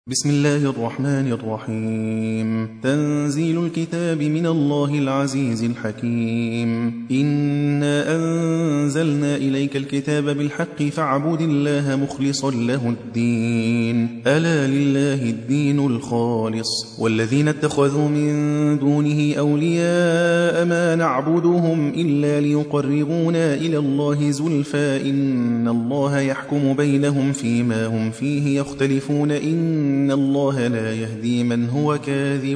بسم الله الرحمن الرحيم. تنزيل الكتاب من الله العزيز الحكيم. إنا أنزلنا إليك الكتاب بالحق فاعبد الله مخلصا له الدين، ألا لله الدين الخالص. والذين اتخذوا من دونه أولياء ما نعبدهم إلا ليقربونا إلى الله زلفى إن الله يحكم بينهم فيما هم فيه يختلفون إن الله لا يهدي من هو كاذب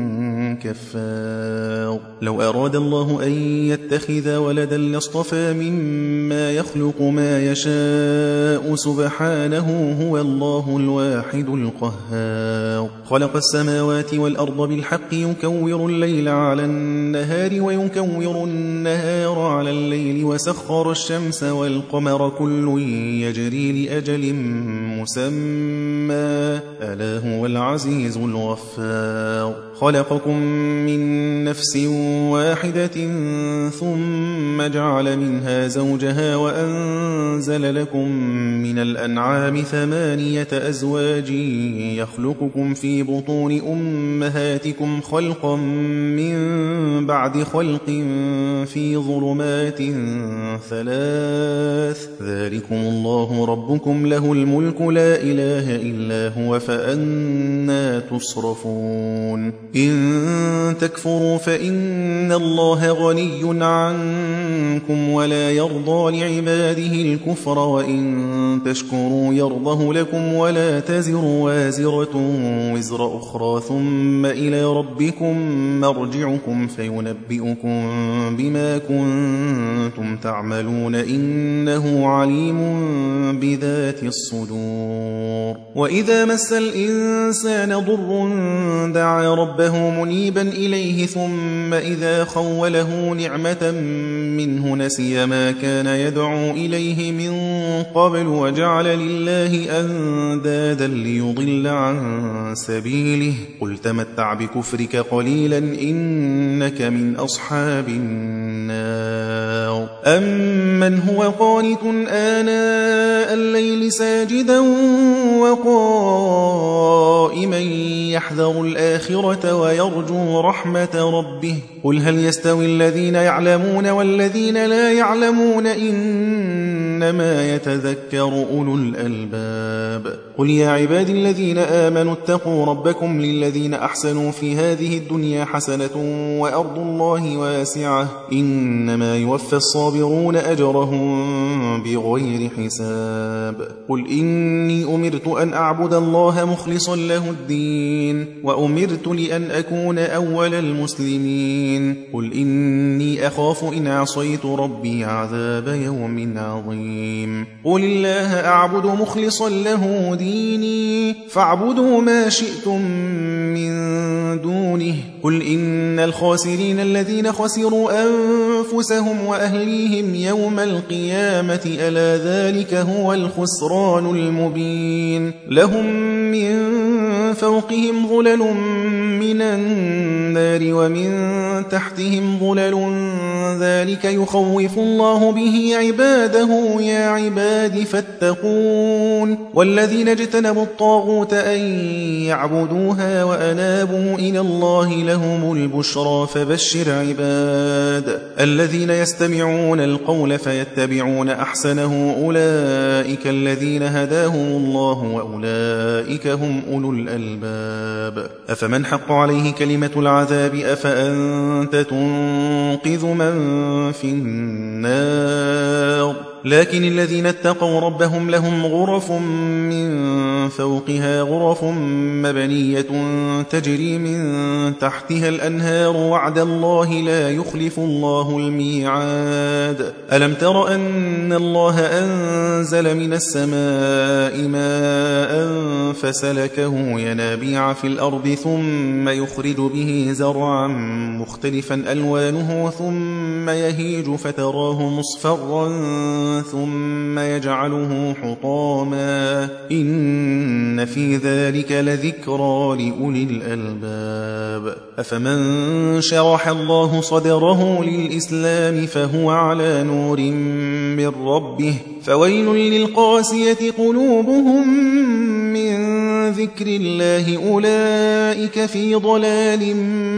كفار. لو أراد الله أن يتخذ ولدا لاصطفى مما يخلق ما يشاء سبحانه هو الله الواحد القهار. خلق السماوات والأرض بالحق يكور الليل على النهار ويكور النهار على الليل وسخر الشمس والقمر كل يجري لأجل مسمى ألا هو العزيز الغفار. خلقكم من نفس واحدة ثم جعل منها زوجها وأنزل لكم من الأنعام 8 أزواج يخلقكم في بطون أمهاتكم خلقا من بعد خلق في ظلمات 3 ذلكم الله ربكم له الملك لا إله إلا هو فأنى تصرفون. إن تكفروا فإن الله غني عنكم ولا يرضى لعباده الكفر وإن تشكروا يرضه لكم ولا تزر وازرة وزر أخرى ثم إلى ربكم مرجعكم فينبئكم بما كنتم تعملون إنه عليم بذات الصدور. وإذا مس الإنسان ضر دعا ربه منيبا إليه ثم إذا خوله نعمة منه نسي ما كان يدعو إليه من قبل وجعل لله أندادا ليضل عن سبيله قل تمتع بكفرك قليلا إنك من أصحاب النار. أمن هو قانت آناء الليل ساجدا وقائما يحذر الآخرة ويرجو رحمة ربه قل هل يستوي الذين يعلمون والذين لا يعلمون إنما يتذكر أولو الألباب. قل يا عبادي الذين آمنوا اتقوا ربكم للذين أحسنوا في هذه الدنيا حسنة وأرض الله واسعة إنما يوفى الصابرون أجرهم بغير حساب. قل إني أمرت أن أعبد الله مخلصا له الدين وأمرت لأن أكون أول المسلمين. قل إني أخاف إن عصيت ربي عذاب يوم عظيم. قل الله أعبد مخلصا له ديني فاعبدوا ما شئتم من دونه. قل إن الخاسرين الذين خسروا أنفسهم وأهليهم يوم القيامة ألا ذلك هو الخسران المبين. لهم من فوقهم ظلل من النار ومن تحتهم ظلل ذلك يخوف الله به عباده يا عباد فاتقون. والذين اجتنبوا الطاغوت أن يعبدوها وأنابوا إلى الله لهم البشرى فبشر عباد الذين يستمعون القول فيتبعون أحسنه أولئك الذين هداهم الله وأولئك هم أولو الألباب. أفمن حق عليه كلمة العذاب أفأنت تنقذ من في النار. لكن الذين اتقوا ربهم لهم غرف من فوقها غرف مبنية تجري من تحتها الأنهار وعد الله لا يخلف الله الميعاد. ألم تر أن الله أنزل من السماء ماء فسلكه ينابيع في الأرض ثم يخرج به زرعا مختلفا ألوانه ثم يهيج فتراه مصفرا ثم يجعله حطاما إن في ذلك لذكرى لأولي الألباب. أفمن شرح الله صدره للإسلام فهو على نور من ربه فويل للقاسية قلوبهم من ذكر الله أولئك في ضلال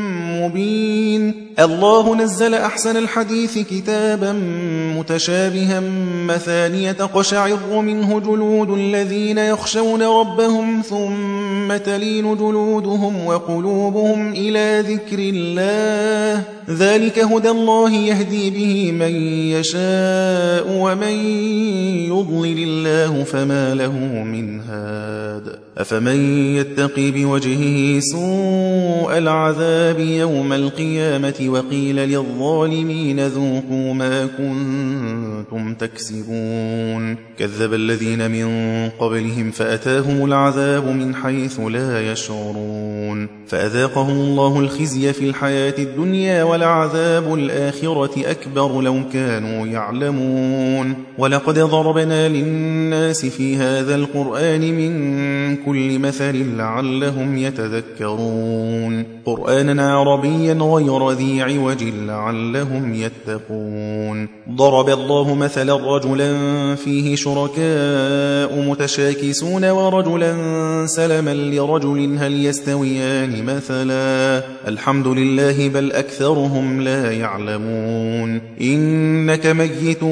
مبين. الله نزل أحسن الحديث كتابا متشابها مثانية تقشعر منه جلود الذين يخشون ربهم ثم تلين جلودهم وقلوبهم إلى ذكر الله ذلك هدى الله يهدي به من يشاء ومن يضلل الله فما له من هاد. أفمن يتقي بوجهه سوء العذاب يوم القيامة وقيل للظالمين ذوقوا ما كنتم تكسبون. كذب الذين من قبلهم فأتاهم العذاب من حيث لا يشعرون فأذاقهم الله الخزي في الحياة الدنيا ولعذاب الآخرة أكبر لو كانوا يعلمون. ولقد ضربنا للناس في هذا القرآن من كل مثل لعلهم يتذكرون قرآنا عربيا غير ذي عوج لعلهم يتقون. ضرب الله مثلا رجلا فيه شركاء متشاكسون ورجلا سلما لرجل هل يستويان مثلا الحمد لله بل أكثرهم لا يعلمون. إنك ميت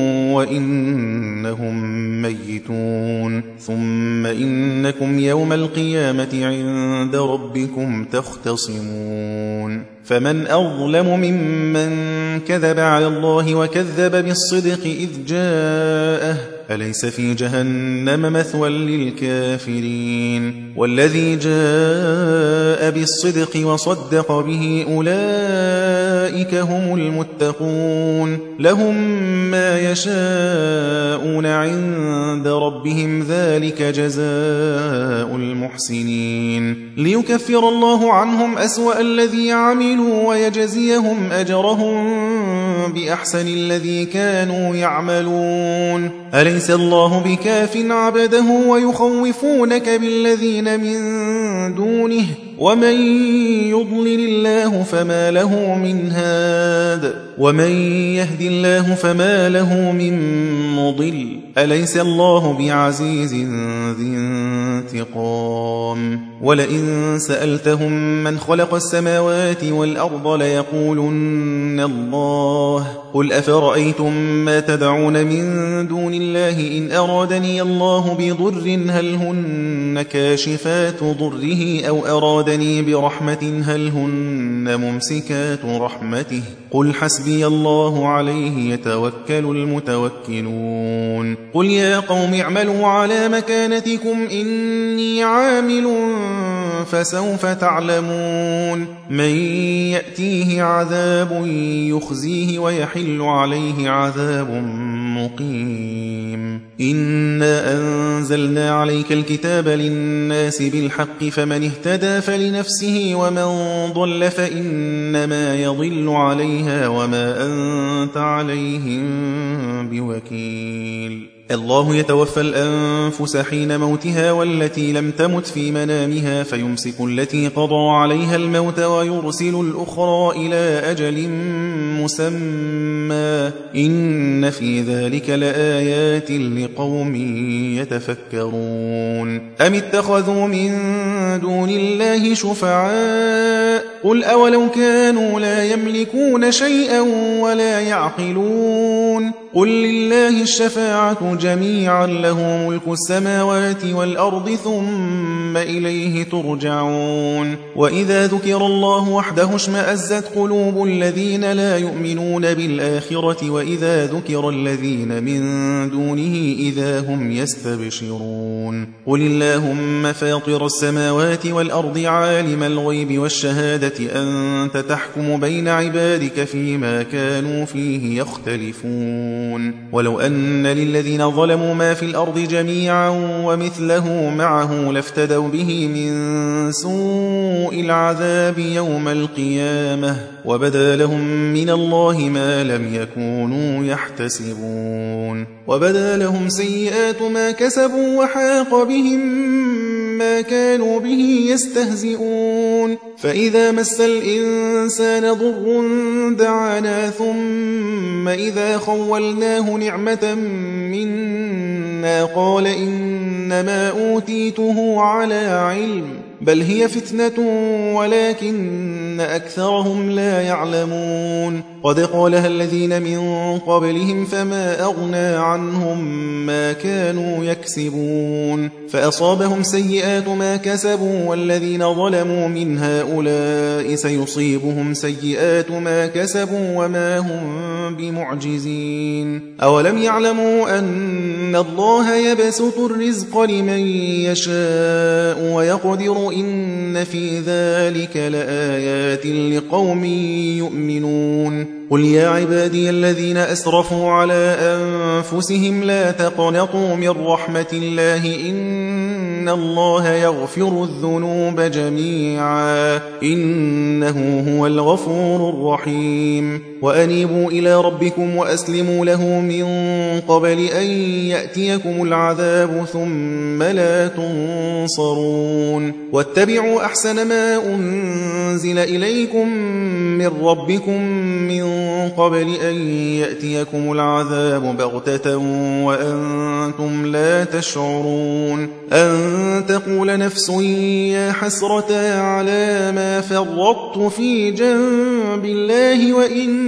وإنهم ميتون ثم إنكم يوم القيامة عند ربكم تختصمون. فمن أظلم ممن كذب على الله وكذب بالصدق إذ جاءه أليس في جهنم مثوى للكافرين. والذي جاء بالصدق وصدق به أولئك هم المتقون لهم ما يشاءون عند ربهم ذلك جزاء المحسنين. ليكفر الله عنهم أسوأ الذي عملوا ويجزيهم أجرهم بأحسن الذي كانوا يعملون. أليس الله بكاف عبده ويخوفونك بالذين من دونه ومن يضلل الله فما له من هاد ومن يهد الله فما له من مضل. أليس الله بعزيز ذي انتقام. ولئن سألتهم من خلق السماوات والأرض ليقولن الله قل أفرأيتم ما تدعون من دون الله إن أرادني الله بضر هل هن كاشفات ضره أو أرادني برحمة هل هن ممسكات رحمته قل حسبي الله عليه يتوكل المتوكلون. قل يا قوم اعملوا على مكانتكم إني عامل فسوف تعلمون من يأتيه عذاب يخزيه ويحل عليه عذاب مقيم. إنا أنزلنا عليك الكتاب للناس بالحق فمن اهتدى فلنفسه ومن ضل فإنما يضل عليها وما أنت عليهم بوكيل. الله يتوفى الأنفس حين موتها والتي لم تمت في منامها فيمسك التي قضى عليها الموت ويرسل الأخرى إلى أجل مسمى إن في ذلك لآيات لقوم يتفكرون. أم اتخذوا من دون الله شفعاء قل أولو كانوا لا يملكون شيئا ولا يعقلون قل لله الشفاعة جميعا له ملك السماوات والأرض ثم إليه ترجعون. وإذا ذكر الله وحده اشمأزت قلوب الذين لا يؤمنون بالآخرة وإذا ذكر الذين من دونه إذا هم يستبشرون. قل اللهم فاطر السماوات والأرض عالم الغيب والشهادة أنت تحكم بين عبادك فيما كانوا فيه يختلفون. ولو أن للذين ظلموا ما في الأرض جميعا ومثله معه لافتدوا به من سوء العذاب يوم القيامة وبدا لهم من الله ما لم يكونوا يحتسبون. وبدا لهم سيئات ما كسبوا وحاق بهم ما كانوا به يستهزئون. فإذا مس الإنسان ضر دعانا ثم إذا خولناه نعمة منا منا قال إنما أوتيته على علم بل هي فتنة ولكن أكثرهم لا يعلمون قد قالها الذين من قبلهم فما أغنى عنهم ما كانوا يكسبون فأصابهم سيئات ما كسبوا والذين ظلموا من هؤلاء سيصيبهم سيئات ما كسبوا وما هم بمعجزين أولم يعلموا أن الله يبسط الرزق لمن يشاء ويقدر إن في ذلك لآيات لقوم يؤمنون قل يا عبادي الذين أسرفوا على أنفسهم لا تقنطوا من رحمة الله إن الله يغفر الذنوب جميعا إنه هو الغفور الرحيم وأنيبوا إلى ربكم وأسلموا له من قبل أن يأتيكم العذاب ثم لا تنصرون واتبعوا أحسن ما أنزل إليكم من ربكم من قبل أن يأتيكم العذاب بغتة وأنتم لا تشعرون أن تقول نفس يا حسرة على ما فرطت في جنب الله وإن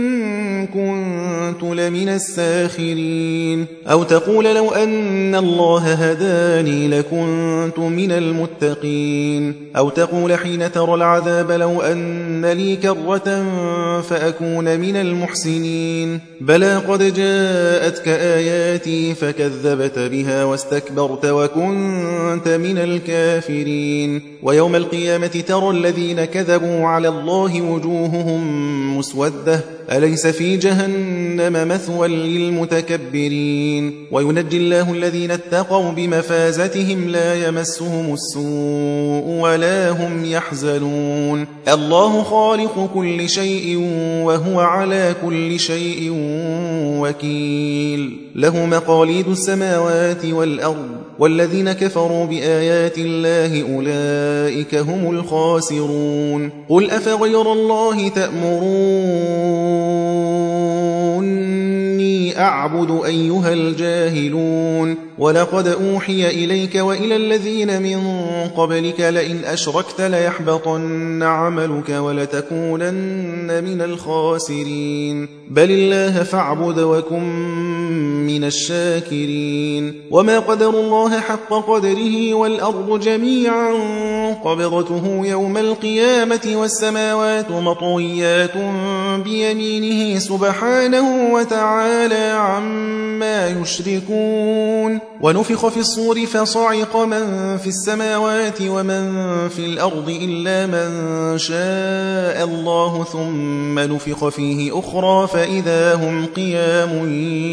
كنت لمن الساخرين أو تقول لو أن الله هداني لكنت من المتقين أو تقول حين ترى العذاب لو أن لي كرة فأكون من المحسنين بلى قد جاءتك آياتي فكذبت بها واستكبرت وكنت من الكافرين ويوم القيامة ترى الذين كذبوا على الله وجوههم مسودة أليس في جهنم مثوى للمتكبرين وينجي الله الذين اتقوا بمفازتهم لا يمسهم السوء ولا هم يحزنون الله خالق كل شيء وهو على كل شيء وكيل له مقاليد السماوات والأرض والذين كفروا بآيات الله أولئك هم الخاسرون قل أفغير الله تأمروني أعبد أيها الجاهلون ولقد أوحي إليك وإلى الذين من قبلك لئن أشركت ليحبطن عملك ولتكونن من الخاسرين بل الله فاعبد وكن من الشاكرين وما قدر الله حق قدره والأرض جميعا قبضته يوم القيامة والسماوات مطويات بيمينه سبحانه وتعالى عما يشركون ونفخ في الصور فصعق من في السماوات ومن في الأرض إلا من شاء الله ثم نفخ فيه أخرى فإذا هم قيام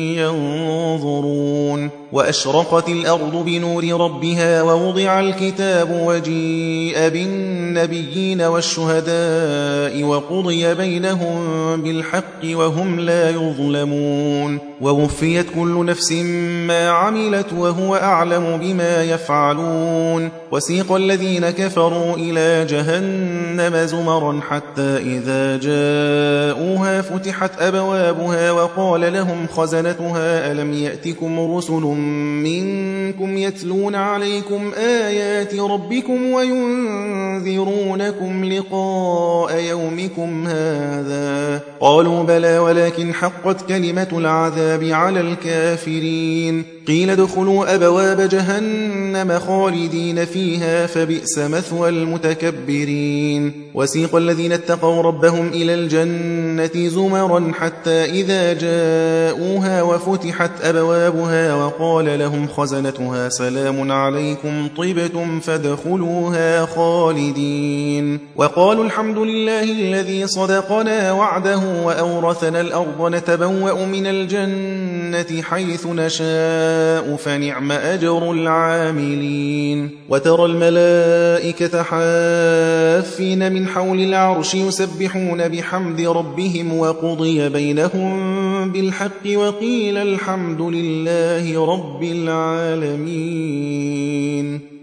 ينظرون وأشرقت الأرض بنور ربها ووضع الكتاب وجيء بالنبيين والشهداء وقضي بينهم بالحق وهم لا يظلمون ووفيت كل نفس ما عملت وهو أعلم بما يفعلون وسيق الذين كفروا إلى جهنم زمرا حتى إذا جاءوها فتحت أبوابها وقال لهم خزنتها ألم يأتكم رسل منكم يتلون عليكم آيات ربكم وينذرونكم لقاء يومكم هذا قالوا بلى ولكن حقت كلمة العذاب على الكافرين قيل ادخلوا أبواب جهنم خالدين فيها فبئس مثوى المتكبرين وسيق الذين اتقوا ربهم إلى الجنة زمرا حتى إذا جاءوها وفتحت أبوابها وقال لهم خزنتها سلام عليكم طبتم فادخلوها خالدين وقالوا الحمد لله الذي صدقنا وعده وأورثنا الأرض نتبوأ من الجنة حيث نشاء فنعم أجر العاملين وترى الملائكة حافين من حول العرش يسبحون بحمد ربهم وقضي بينهم بالحق وقيل الحمد لله رب العالمين